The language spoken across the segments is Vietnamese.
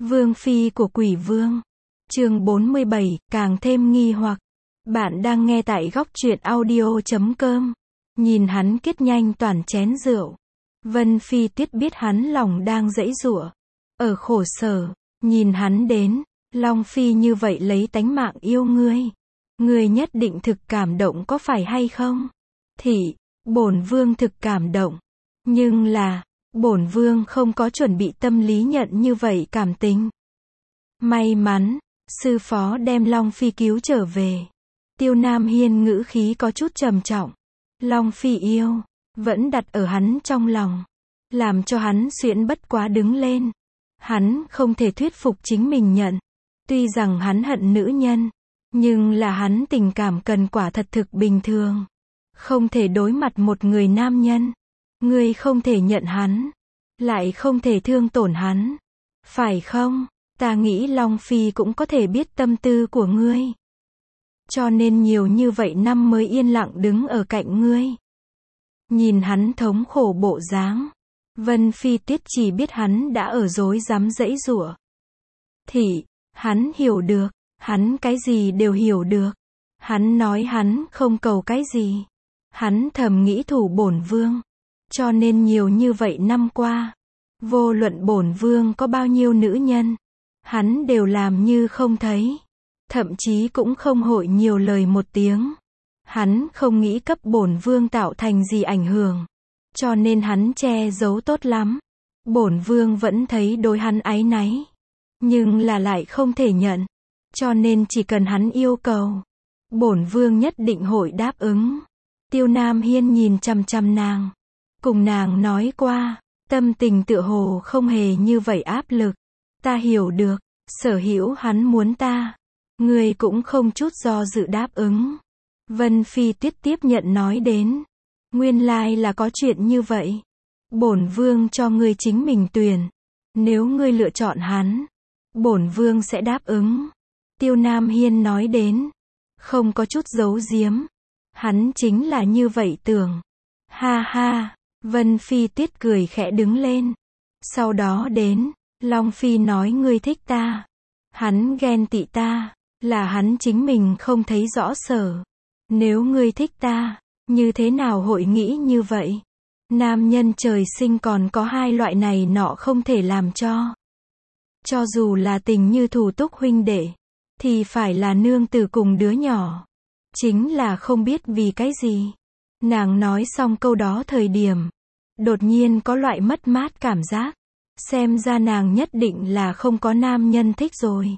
Vương phi của Quỷ Vương. Chương 47, càng thêm nghi hoặc. Bạn đang nghe tại góc truyện audio.com. Nhìn hắn kết nhanh toàn chén rượu. Vân Phi Tuyết biết hắn lòng đang giãy giụa, ở khổ sở, nhìn hắn đến, Long Phi như vậy lấy tánh mạng yêu ngươi nhất định thực cảm động có phải hay không? Thị, bổn vương thực cảm động, nhưng là, bổn vương không có chuẩn bị tâm lý nhận như vậy cảm tình. May mắn, sư phó đem Long Phi cứu trở về. Tiêu Nam Hiên ngữ khí có chút trầm trọng. Long Phi yêu, vẫn đặt ở hắn trong lòng, làm cho hắn xuyễn bất quá đứng lên. Hắn không thể thuyết phục chính mình nhận. Tuy rằng hắn hận nữ nhân, nhưng là hắn tình cảm cần quả thật thực bình thường. Không thể đối mặt một người nam nhân. Ngươi không thể nhận hắn, lại không thể thương tổn hắn. Phải không? Ta nghĩ Long Phi cũng có thể biết tâm tư của ngươi. Cho nên nhiều như vậy năm mới yên lặng đứng ở cạnh ngươi. Nhìn hắn thống khổ bộ dáng, Vân Phi Tuyết chỉ biết hắn đã ở dối dám giãy giụa. Thị, hắn hiểu được, hắn cái gì đều hiểu được. Hắn nói hắn không cầu cái gì. Hắn thầm nghĩ thủ bổn vương. Cho nên nhiều như vậy năm qua, vô luận bổn vương có bao nhiêu nữ nhân, hắn đều làm như không thấy. Thậm chí cũng không hội nhiều lời một tiếng. Hắn không nghĩ cấp bổn vương tạo thành gì ảnh hưởng. Cho nên hắn che giấu tốt lắm. Bổn vương vẫn thấy đối hắn áy náy. Nhưng là lại không thể nhận. Cho nên chỉ cần hắn yêu cầu, bổn vương nhất định hội đáp ứng. Tiêu Nam Hiên nhìn chằm chằm nàng. Cùng nàng nói qua, tâm tình tựa hồ không hề như vậy áp lực. Ta hiểu được, sở hữu hắn muốn ta. Ngươi cũng không chút do dự đáp ứng. Vân Phi Tuyết tiếp nhận nói đến. Nguyên lai là có chuyện như vậy. Bổn vương cho ngươi chính mình tuyển. Nếu ngươi lựa chọn hắn, bổn vương sẽ đáp ứng. Tiêu Nam Hiên nói đến. Không có chút giấu giếm. Hắn chính là như vậy tưởng. Ha ha, Vân Phi Tuyết cười khẽ đứng lên. Sau đó đến, Long Phi nói ngươi thích ta. Hắn ghen tị ta, là hắn chính mình không thấy rõ sở. Nếu ngươi thích ta, như thế nào hội nghĩ như vậy? Nam nhân trời sinh còn có hai loại này nọ không thể làm cho. Cho dù là tình như thủ túc huynh đệ, thì phải là nương tử cùng đứa nhỏ. Chính là không biết vì cái gì. Nàng nói xong câu đó thời điểm, đột nhiên có loại mất mát cảm giác. Xem ra nàng nhất định là không có nam nhân thích rồi.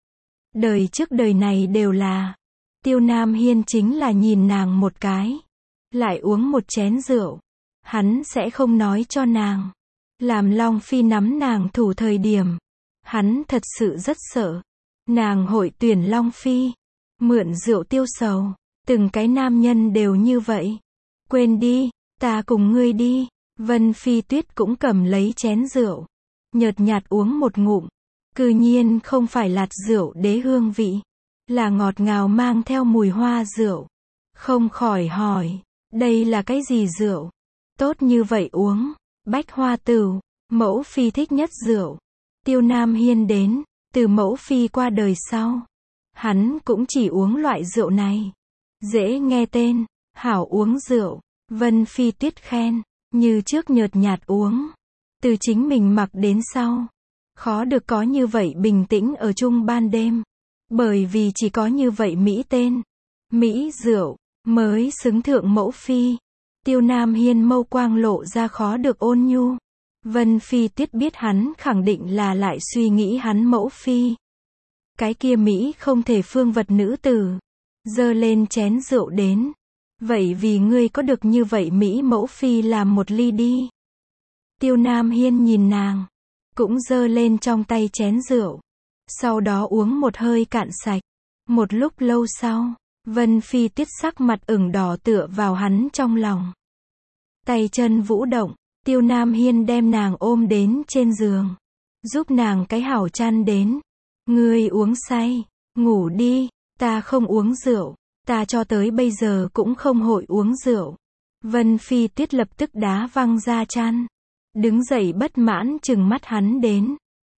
Đời trước đời này đều là. Tiêu Nam Hiên chính là nhìn nàng một cái, lại uống một chén rượu. Hắn sẽ không nói cho nàng. Làm Long Phi nắm nàng thủ thời điểm, hắn thật sự rất sợ. Nàng hội tuyển Long Phi, mượn rượu tiêu sầu. Từng cái nam nhân đều như vậy. Quên đi, ta cùng ngươi đi. Vân Phi Tuyết cũng cầm lấy chén rượu, nhợt nhạt uống một ngụm. Cư nhiên không phải lạt rượu đế hương vị, là ngọt ngào mang theo mùi hoa rượu. Không khỏi hỏi, đây là cái gì rượu? Tốt như vậy uống. Bách Hoa Tửu, mẫu phi thích nhất rượu. Tiêu Nam Hiên đến, từ mẫu phi qua đời sau, hắn cũng chỉ uống loại rượu này. Dễ nghe tên, hảo uống rượu. Vân Phi Tuyết khen, như trước nhợt nhạt uống. Từ chính mình mặc đến sau, khó được có như vậy bình tĩnh ở chung ban đêm. Bởi vì chỉ có như vậy Mỹ tên, Mỹ rượu, mới xứng thượng mẫu phi. Tiêu Nam Hiên mâu quang lộ ra khó được ôn nhu. Vân Phi Tuyết biết hắn khẳng định là lại suy nghĩ hắn mẫu phi. Cái kia Mỹ không thể phương vật nữ tử. Giơ lên chén rượu đến. Vậy vì ngươi có được như vậy Mỹ mẫu phi làm một ly đi. Tiêu Nam Hiên nhìn nàng, cũng giơ lên trong tay chén rượu. Sau đó uống một hơi cạn sạch. Một lúc lâu sau, Vân Phi Tuyết sắc mặt ửng đỏ tựa vào hắn trong lòng. Tay chân vũ động, Tiêu Nam Hiên đem nàng ôm đến trên giường. Giúp nàng cái hảo chăn đến. Ngươi uống say, ngủ đi, ta không uống rượu. Ta cho tới bây giờ cũng không hội uống rượu. Vân Phi Tuyết lập tức đá văng ra chăn. Đứng dậy bất mãn trừng mắt hắn đến.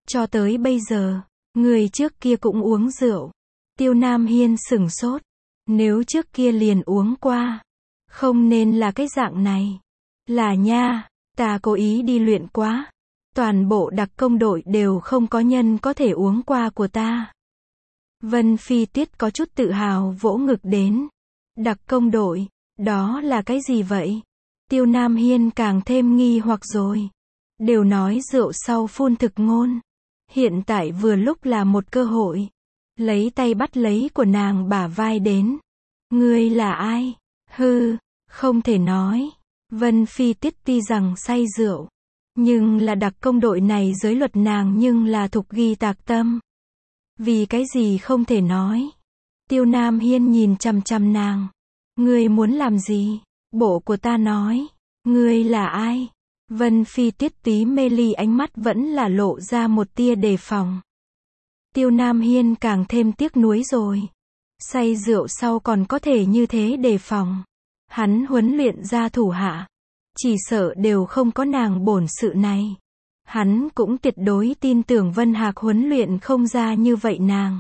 Cho tới bây giờ, người trước kia cũng uống rượu. Tiêu Nam Hiên sửng sốt. Nếu trước kia liền uống qua, không nên là cái dạng này. Là nha, ta cố ý đi luyện quá. Toàn bộ đặc công đội đều không có nhân có thể uống qua của ta. Vân Phi Tuyết có chút tự hào vỗ ngực đến. Đặc công đội, đó là cái gì vậy? Tiêu Nam Hiên càng thêm nghi hoặc rồi. Đều nói rượu sau phun thực ngôn. Hiện tại vừa lúc là một cơ hội. Lấy tay bắt lấy của nàng bả vai đến. Ngươi là ai? Hư, không thể nói. Vân Phi Tuyết tuy rằng say rượu, nhưng là đặc công đội này giới luật nàng nhưng là thục ghi tạc tâm. Vì cái gì không thể nói? Tiêu Nam Hiên nhìn chằm chằm nàng. Ngươi muốn làm gì? Bộ của ta nói. Ngươi là ai? Vân Phi Tuyết tí mê ly ánh mắt vẫn là lộ ra một tia đề phòng. Tiêu Nam Hiên càng thêm tiếc nuối rồi. Say rượu sau còn có thể như thế đề phòng. Hắn huấn luyện ra thủ hạ. Chỉ sợ đều không có nàng bổn sự này. Hắn cũng tuyệt đối tin tưởng Vân Hạc huấn luyện không ra như vậy nàng.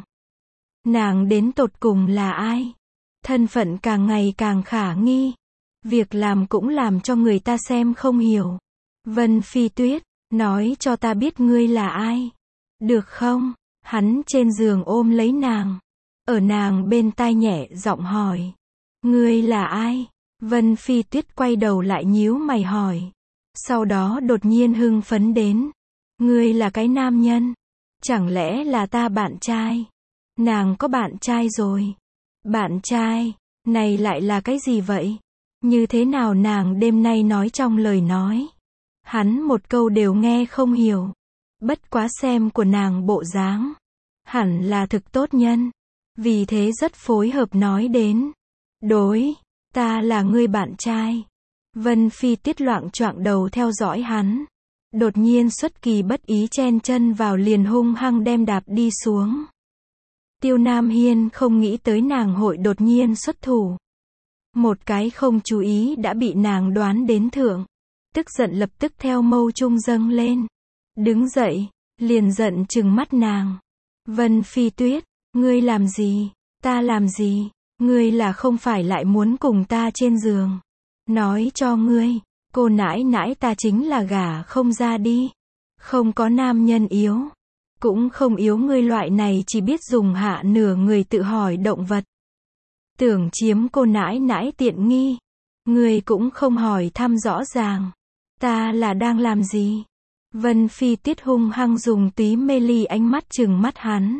Nàng đến tột cùng là ai? Thân phận càng ngày càng khả nghi. Việc làm cũng làm cho người ta xem không hiểu. Vân Phi Tuyết, nói cho ta biết ngươi là ai. Được không? Hắn trên giường ôm lấy nàng. Ở nàng bên tai nhẹ giọng hỏi. Ngươi là ai? Vân Phi Tuyết quay đầu lại nhíu mày hỏi. Sau đó đột nhiên hưng phấn đến. Ngươi là cái nam nhân. Chẳng lẽ là ta bạn trai? Nàng có bạn trai rồi. Bạn trai, này lại là cái gì vậy? Như thế nào nàng đêm nay nói trong lời nói? Hắn một câu đều nghe không hiểu. Bất quá xem của nàng bộ dáng. Hẳn là thực tốt nhân. Vì thế rất phối hợp nói đến. Đối, ta là ngươi bạn trai. Vân Phi Tuyết loạng choạng đầu theo dõi hắn. Đột nhiên xuất kỳ bất ý chen chân vào liền hung hăng đem đạp đi xuống. Tiêu Nam Hiên không nghĩ tới nàng hội đột nhiên xuất thủ. Một cái không chú ý đã bị nàng đoán đến thượng. Tức giận lập tức theo mâu trung dâng lên. Đứng dậy, liền giận trừng mắt nàng. Vân Phi Tuyết, ngươi làm gì? Ta làm gì? Ngươi là không phải lại muốn cùng ta trên giường. Nói cho ngươi, cô nãi nãi ta chính là gả không ra đi. Không có nam nhân yếu. Cũng không yếu ngươi loại này chỉ biết dùng hạ nửa người tự hỏi động vật. Tưởng chiếm cô nãi nãi tiện nghi. Ngươi cũng không hỏi thăm rõ ràng. Ta là đang làm gì? Vân Phi Tuyết hung hăng dùng tí mê ly ánh mắt trừng mắt hắn.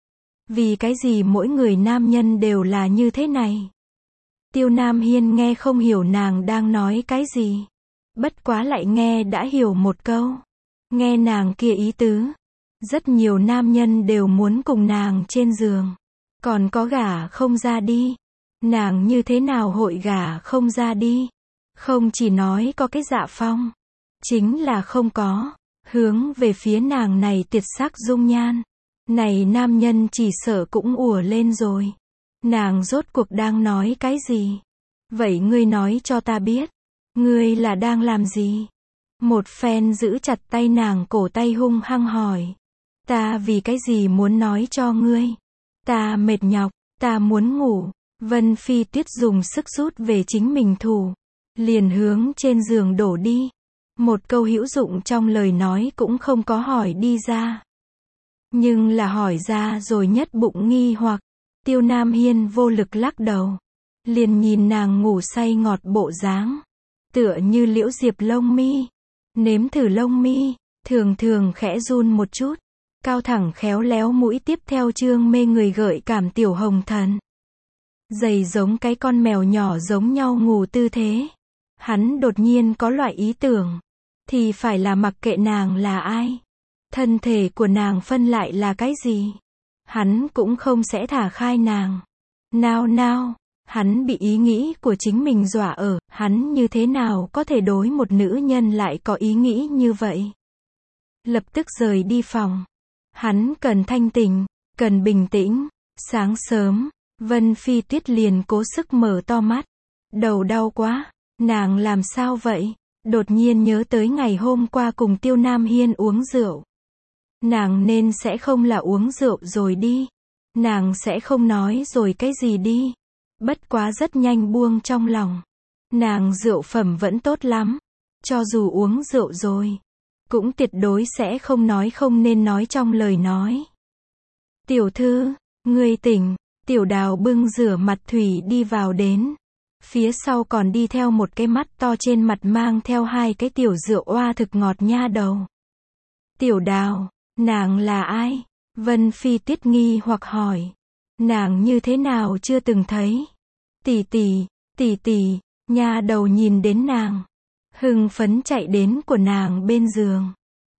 Vì cái gì mỗi người nam nhân đều là như thế này? Tiêu Nam Hiên nghe không hiểu nàng đang nói cái gì. Bất quá lại nghe đã hiểu một câu. Nghe nàng kia ý tứ. Rất nhiều nam nhân đều muốn cùng nàng trên giường. Còn có gả không ra đi. Nàng như thế nào hội gả không ra đi? Không chỉ nói có cái dạ phong. Chính là không có. Hướng về phía nàng này tuyệt sắc dung nhan. Này nam nhân chỉ sợ cũng ùa lên rồi. Nàng rốt cuộc đang nói cái gì? Vậy ngươi nói cho ta biết. Ngươi là đang làm gì? Một phen giữ chặt tay nàng cổ tay hung hăng hỏi. Ta vì cái gì muốn nói cho ngươi? Ta mệt nhọc, ta muốn ngủ. Vân Phi Tuyết dùng sức rút về chính mình thủ. Liền hướng trên giường đổ đi. Một câu hữu dụng trong lời nói cũng không có hỏi đi ra. Nhưng là hỏi ra rồi nhất bụng nghi hoặc. Tiêu Nam Hiên vô lực lắc đầu. Liền nhìn nàng ngủ say ngọt bộ dáng. Tựa như liễu diệp lông mi. Nếm thử lông mi. Thường thường khẽ run một chút. Cao thẳng khéo léo mũi tiếp theo chương mê người gợi cảm tiểu hồng thần. Giày giống cái con mèo nhỏ giống nhau ngủ tư thế. Hắn đột nhiên có loại ý tưởng. Thì phải là mặc kệ nàng là ai. Thân thể của nàng phân lại là cái gì. Hắn cũng không sẽ thả khai nàng. Nào, hắn bị ý nghĩ của chính mình dọa ở. Hắn như thế nào có thể đối một nữ nhân lại có ý nghĩ như vậy. Lập tức rời đi phòng. Hắn cần thanh tỉnh, cần bình tĩnh. Sáng sớm, Vân Phi Tuyết liền cố sức mở to mắt. Đầu đau quá. Nàng làm sao vậy? Đột nhiên nhớ tới ngày hôm qua cùng Tiêu Nam Hiên uống rượu. Nàng nên sẽ không là uống rượu rồi đi. Nàng sẽ không nói rồi cái gì đi. Bất quá rất nhanh buông trong lòng. Nàng rượu phẩm vẫn tốt lắm. Cho dù uống rượu rồi, cũng tuyệt đối sẽ không nói không nên nói trong lời nói. Tiểu thư, ngươi tỉnh. Tiểu Đào bưng rửa mặt thủy đi vào đến. Phía sau còn đi theo một cái mắt to trên mặt mang theo hai cái tiểu rượu oa thực ngọt nha đầu. Tiểu Đào, nàng là ai? Vân Phi Tuyết nghi hoặc hỏi. Nàng như thế nào chưa từng thấy? Tỷ tỷ, nha đầu nhìn đến nàng. Hưng phấn chạy đến của nàng bên giường.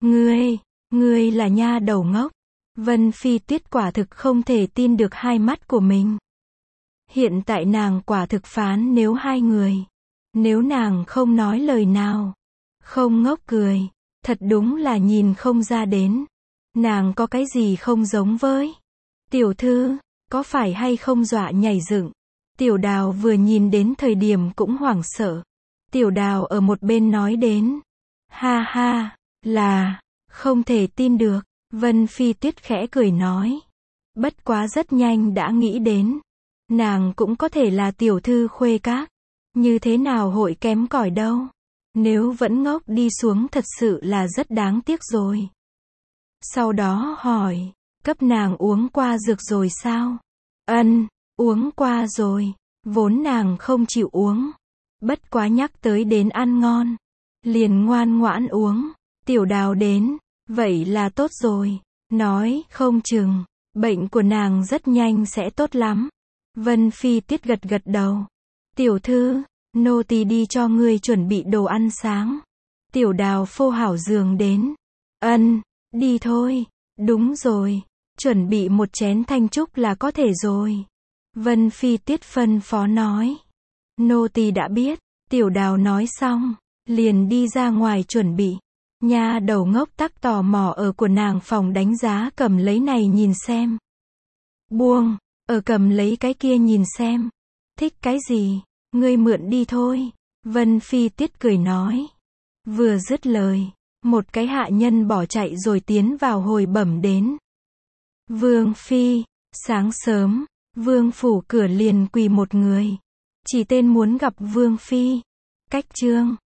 Ngươi là nha đầu ngốc. Vân Phi Tuyết quả thực không thể tin được hai mắt của mình. Hiện tại nàng quả thực phán nếu hai người. Nếu nàng không nói lời nào, không ngốc cười, thật đúng là nhìn không ra đến. Nàng có cái gì không giống với? Tiểu thư, có phải hay không dọa nhảy dựng? Tiểu Đào vừa nhìn đến thời điểm cũng hoảng sợ. Tiểu Đào ở một bên nói đến. Ha ha, là, không thể tin được. Vân Phi Tuyết khẽ cười nói. Bất quá rất nhanh đã nghĩ đến. Nàng cũng có thể là tiểu thư khuê các. Như thế nào hội kém cỏi đâu. Nếu vẫn ngốc đi xuống thật sự là rất đáng tiếc rồi. Sau đó hỏi, cấp nàng uống qua dược rồi sao? Ân, uống qua rồi. Vốn nàng không chịu uống. Bất quá nhắc tới đến ăn ngon. Liền ngoan ngoãn uống. Tiểu Đào đến. Vậy là tốt rồi. Nói, không chừng, bệnh của nàng rất nhanh sẽ tốt lắm. Vân Phi Tuyết gật gật đầu. Tiểu thư, nô tỳ đi cho ngươi chuẩn bị đồ ăn sáng. Tiểu Đào phô hảo giường đến. Ân, đi thôi. Đúng rồi. Chuẩn bị một chén thanh trúc là có thể rồi. Vân Phi Tuyết phân phó nói. Nô tỳ đã biết. Tiểu Đào nói xong, liền đi ra ngoài chuẩn bị. Nha đầu ngốc tắc tò mò ở của nàng phòng đánh giá cầm lấy này nhìn xem. Buông, ở cầm lấy cái kia nhìn xem. Thích cái gì, ngươi mượn đi thôi. Vân Phi Tuyết cười nói. Vừa dứt lời, một cái hạ nhân bỏ chạy rồi tiến vào hồi bẩm đến. Vương Phi, sáng sớm, vương phủ cửa liền quỳ một người. Chỉ tên muốn gặp Vương Phi. Cách chương